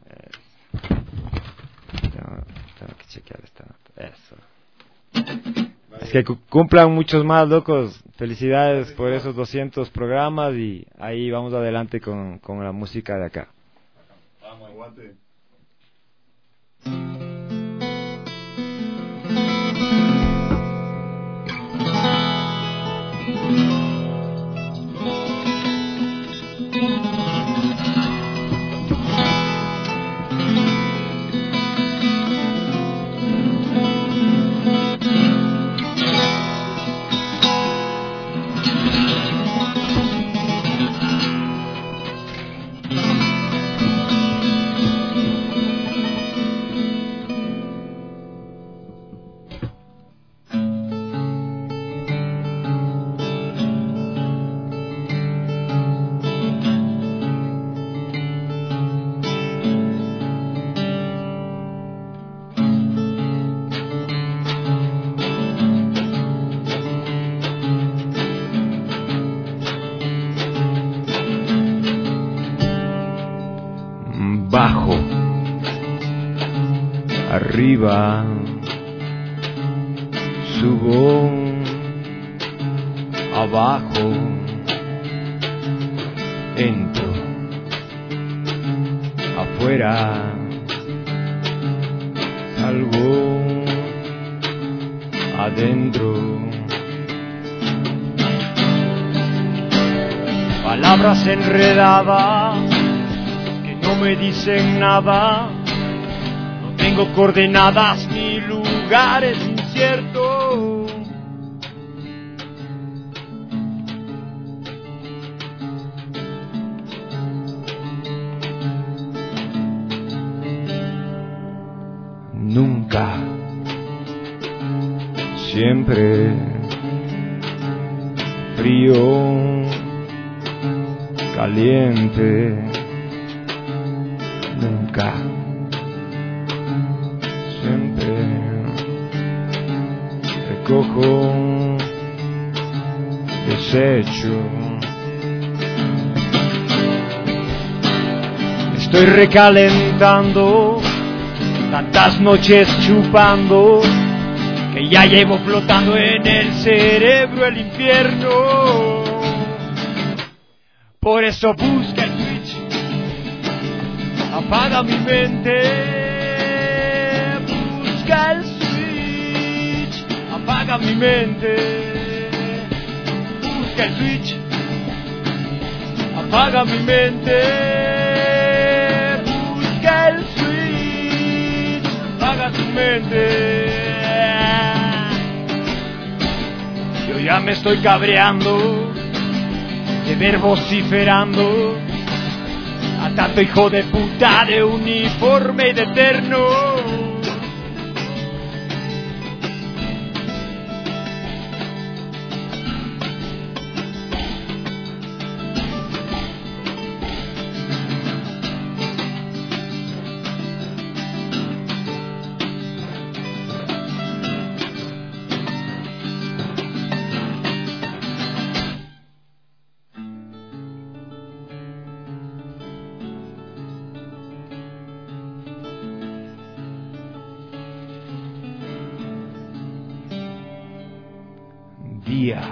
Tengo que chequear esta nota. Eso. Es que cumplan muchos más, locos. Felicidades por esos 200 programas, y ahí vamos adelante con la música de acá. Vamos, aguante. Bajo, arriba, subo, abajo, entro, afuera, salgo, adentro. Palabras enredadas no me dicen nada, no tengo coordenadas ni lugares inciertos. Nunca, siempre, frío, caliente. Nunca, siempre, recojo, desecho. Estoy recalentando, tantas noches chupando, que ya llevo flotando en el cerebro el infierno. Por eso busca el switch, apaga mi mente. Busca el switch, apaga mi mente. Busca el switch, apaga mi mente. Busca el switch, apaga tu mente. Yo ya me estoy cabreando de ver vociferando a tanto hijo de puta de uniforme y de eterno. Día,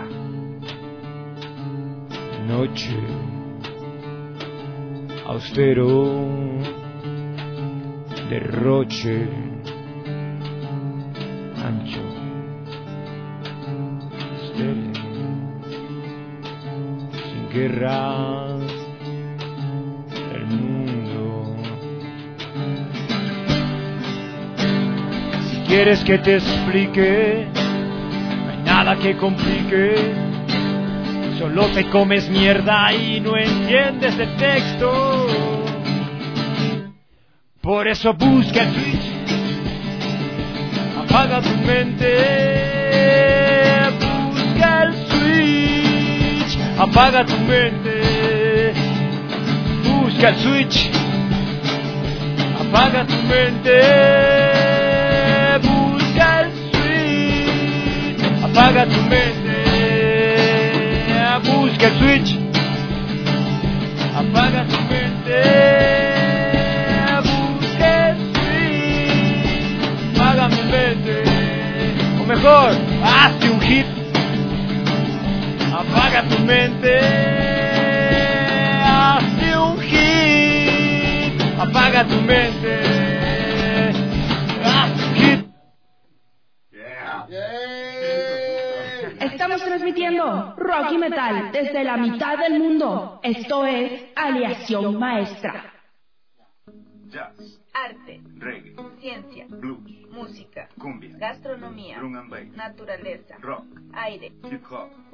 noche, austero, derroche ancho, estéril, sin guerras del mundo. Si quieres que te explique, no hay nada que complique. Solo te comes mierda y no entiendes el texto. Por eso busca el switch, apaga tu mente. Busca el switch, apaga tu mente. Busca el switch, apaga tu mente. Busca el switch, apaga tu mente. Busca el switch, apaga tu mente. Busca el switch, apaga mi mente. O mejor, hazte un hit, apaga tu mente. Hazte un hit, apaga tu mente. Hazte un hit. Estamos transmitiendo rock y metal desde la mitad del mundo. Esto es Aleación Maestra. Jazz, arte, reggae, ciencia, blues, música, cumbia, gastronomía, drum and bass, naturaleza, rock, aire, hip hop.